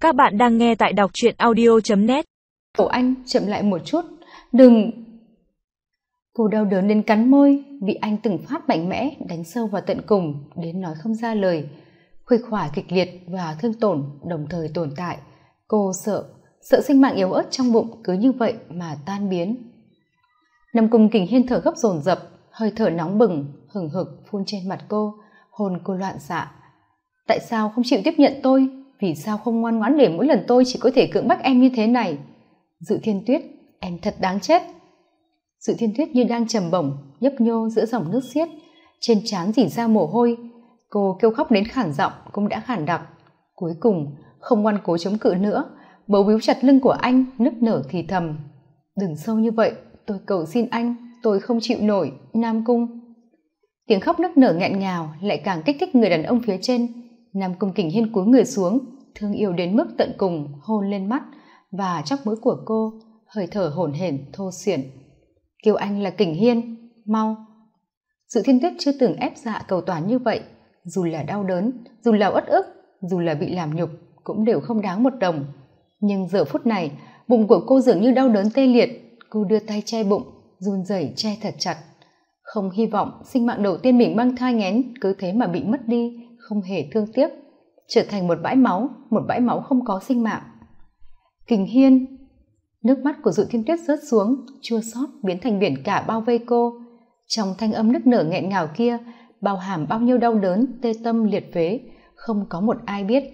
Các bạn đang nghe tại đọc truyện audio.net. Cậu anh chậm lại một chút, đừng. Cô đau đớn đến cắn môi vì anh từng phát mạnh mẽ đánh sâu vào tận cùng đến nói không ra lời. Khuây khỏa kịch liệt và thương tổn đồng thời tồn tại. Cô sợ sinh mạng yếu ớt trong bụng cứ như vậy mà tan biến. Nam Cung Kình Hiên thở gấp dồn dập, hơi thở nóng bừng hừng hực phun trên mặt cô, hồn cô loạn xạ. Tại sao không chịu tiếp nhận tôi? Vì sao không ngoan ngoãn để mỗi lần tôi chỉ có thể cưỡng bách em như thế này? Dự Thiên Tuyết, em thật đáng chết. Dự Thiên Tuyết như đang trầm bổng nhấp nhô giữa dòng nước xiết, trên trán rỉ ra mồ hôi. Cô kêu khóc đến khản giọng cũng đã khản đặc. Cuối cùng không ngoan cố chống cự nữa, bấu víu chặt lưng của anh, nức nở thì thầm: đừng sâu như vậy, tôi cầu xin anh, tôi không chịu nổi. Nam Cung. Tiếng khóc nức nở nghẹn ngào lại càng kích thích người đàn ông phía trên. Nam Cung Kình Hiên cúi người xuống, thương yêu đến mức tận cùng hôn lên mắt và chóp mũi của cô, hơi thở hổn hển thô xiển. Kêu anh là Kình Hiên, mau. Dự Thiên Tuyết chưa từng ép dạ cầu toàn như vậy, dù là đau đớn, dù là uất ức, dù là bị làm nhục cũng đều không đáng một đồng. Nhưng giờ phút này bụng của cô dường như đau đớn tê liệt. Cô đưa tay che bụng, run rẩy che thật chặt, không hy vọng sinh mạng đầu tiên mình mang thai nghén cứ thế mà bị mất đi, không hề thương tiếc, trở thành một bãi máu không có sinh mạng. Kình Hiên. Nước mắt của Dự Thiên Tuyết rớt xuống, chua xót biến thành biển cả bao vây cô. Trong thanh âm nức nở nghẹn ngào kia bao hàm bao nhiêu đau đớn, tê tâm liệt phế, không có một ai biết.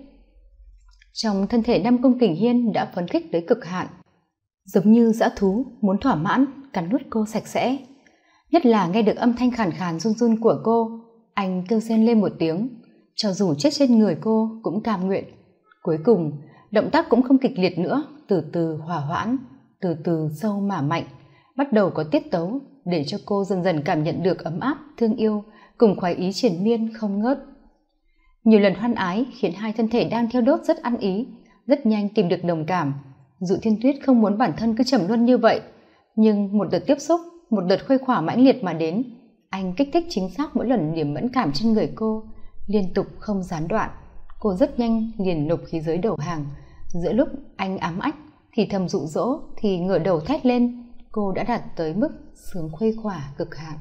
Trong thân thể Nam Cung Kình Hiên đã phấn khích tới cực hạn, giống như dã thú muốn thỏa mãn cắn nuốt cô sạch sẽ. Nhất là nghe được âm thanh khàn khàn run run của cô, anh kêu rên lên một tiếng, cho dù chết trên người cô cũng cam nguyện. Cuối cùng động tác cũng không kịch liệt nữa, từ từ hòa hoãn, từ từ sâu mà mạnh, bắt đầu có tiết tấu, để cho cô dần dần cảm nhận được ấm áp thương yêu cùng khoái ý triền miên không ngớt. Nhiều lần hoan ái khiến hai thân thể đang thiêu đốt rất ăn ý, rất nhanh tìm được đồng cảm. Dự Thiên Tuyết không muốn bản thân cứ trầm luân như vậy, nhưng một đợt tiếp xúc, một đợt khuây khỏa mãnh liệt mà đến, anh kích thích chính xác mỗi lần điểm mẫn cảm trên người cô, liên tục không gián đoạn. Cô rất nhanh liền nộp khí giới đầu hàng. Giữa lúc anh ám ách thì thầm dụ dỗ thì ngửa đầu thét lên, cô đã đạt tới mức sướng khuây khỏa cực hạn.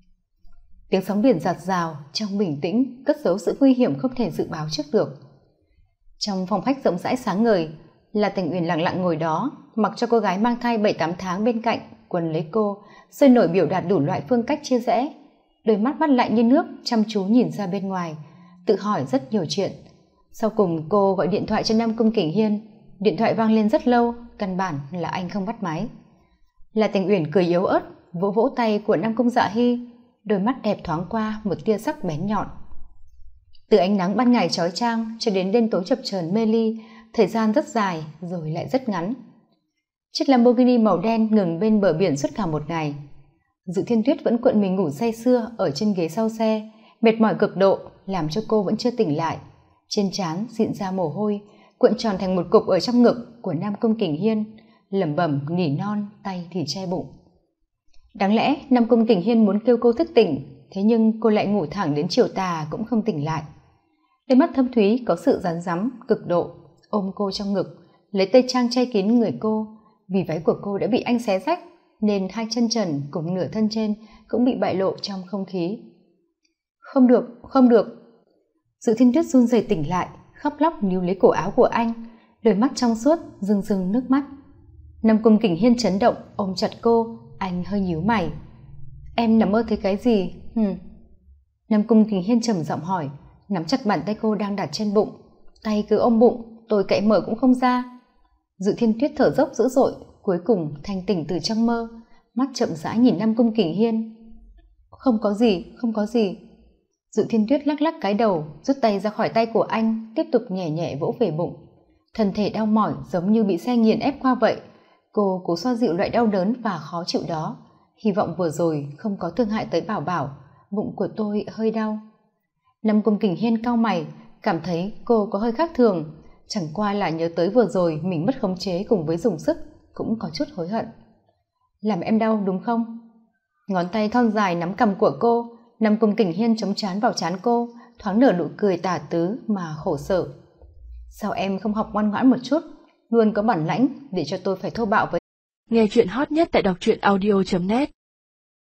Tiếng sóng biển giạt rào trong bình tĩnh cất giấu sự nguy hiểm không thể dự báo trước được. Trong phòng khách rộng rãi sáng ngời, là Tình Uyển lặng lặng ngồi đó, mặc cho cô gái mang thai 7-8 tháng bên cạnh quấn lấy cô, sôi nổi biểu đạt đủ loại phương cách chia rẽ. Đôi mắt mắt lạnh như nước chăm chú nhìn ra bên ngoài, tự hỏi rất nhiều chuyện. Sau cùng cô gọi điện thoại cho Nam Cung Kình Hiên. Điện thoại vang lên rất lâu, căn bản là anh không bắt máy. Là Tình Uyển cười yếu ớt vỗ vỗ tay của Nam Cung Dạ Hy, đôi mắt đẹp thoáng qua một tia sắc bén nhọn. Từ ánh nắng ban ngày chói chang cho đến đêm tối chập chờn mê ly, thời gian rất dài rồi lại rất ngắn. Chiếc Lamborghini màu đen ngừng bên bờ biển suốt cả một ngày. Dự Thiên Tuyết vẫn cuộn mình ngủ say sưa ở trên ghế sau xe, mệt mỏi cực độ làm cho cô vẫn chưa tỉnh lại. Trên trán dịn ra mồ hôi, cuộn tròn thành một cục ở trong ngực của Nam Cung Kình Hiên, lẩm bẩm nỉ non, tay thì che bụng. Đáng lẽ Nam Cung Kình Hiên muốn kêu cô thức tỉnh, thế nhưng cô lại ngủ thẳng đến chiều tà cũng không tỉnh lại. Đôi mắt thâm thúy có sự rắn rắm cực độ ôm cô trong ngực, lấy tay trang che kín người cô. Vì váy của cô đã bị anh xé rách nên hai chân trần cùng nửa thân trên cũng bị bại lộ trong không khí. Không được, không được. Dự Thiên Tuyết run rẩy tỉnh lại, khóc lóc níu lấy cổ áo của anh, đôi mắt trong suốt rưng rưng nước mắt. Nam Cung Kình Hiên chấn động ôm chặt cô, anh hơi nhíu mày. Em nằm mơ thấy cái gì? Nam Cung Kình Hiên trầm giọng hỏi, nắm chặt bàn tay cô đang đặt trên bụng. Tay cứ ôm bụng, tôi cậy mở cũng không ra. Dự Thiên Tuyết thở dốc dữ dội, cuối cùng thanh tỉnh từ trong mơ, mắt chậm rãi nhìn Nam Cung Kình Hiên. Không có gì, không có gì. Dự Thiên Tuyết lắc lắc cái đầu, rút tay ra khỏi tay của anh, tiếp tục nhẹ nhẹ vỗ về bụng. Thân thể đau mỏi giống như bị xe nghiền ép qua vậy. Cô cố xoa dịu loại đau đớn và khó chịu đó, hy vọng vừa rồi không có thương hại tới Bảo Bảo. Bụng của tôi hơi đau. Nam Cung Kình Hiên cau mày, cảm thấy cô có hơi khác thường, chẳng qua là nhớ tới vừa rồi mình mất khống chế cùng với dùng sức, cũng có chút hối hận. Làm em đau đúng không? Ngón tay thon dài nắm cằm của cô. Nam Cung Kình Hiên chống trán vào trán cô, thoáng nở nụ cười tà tứ mà khổ sở. Sao em không học ngoan ngoãn một chút, luôn có bản lãnh để cho tôi phải thô bạo với. Nghe chuyện hot nhất tại đọc truyện audio.net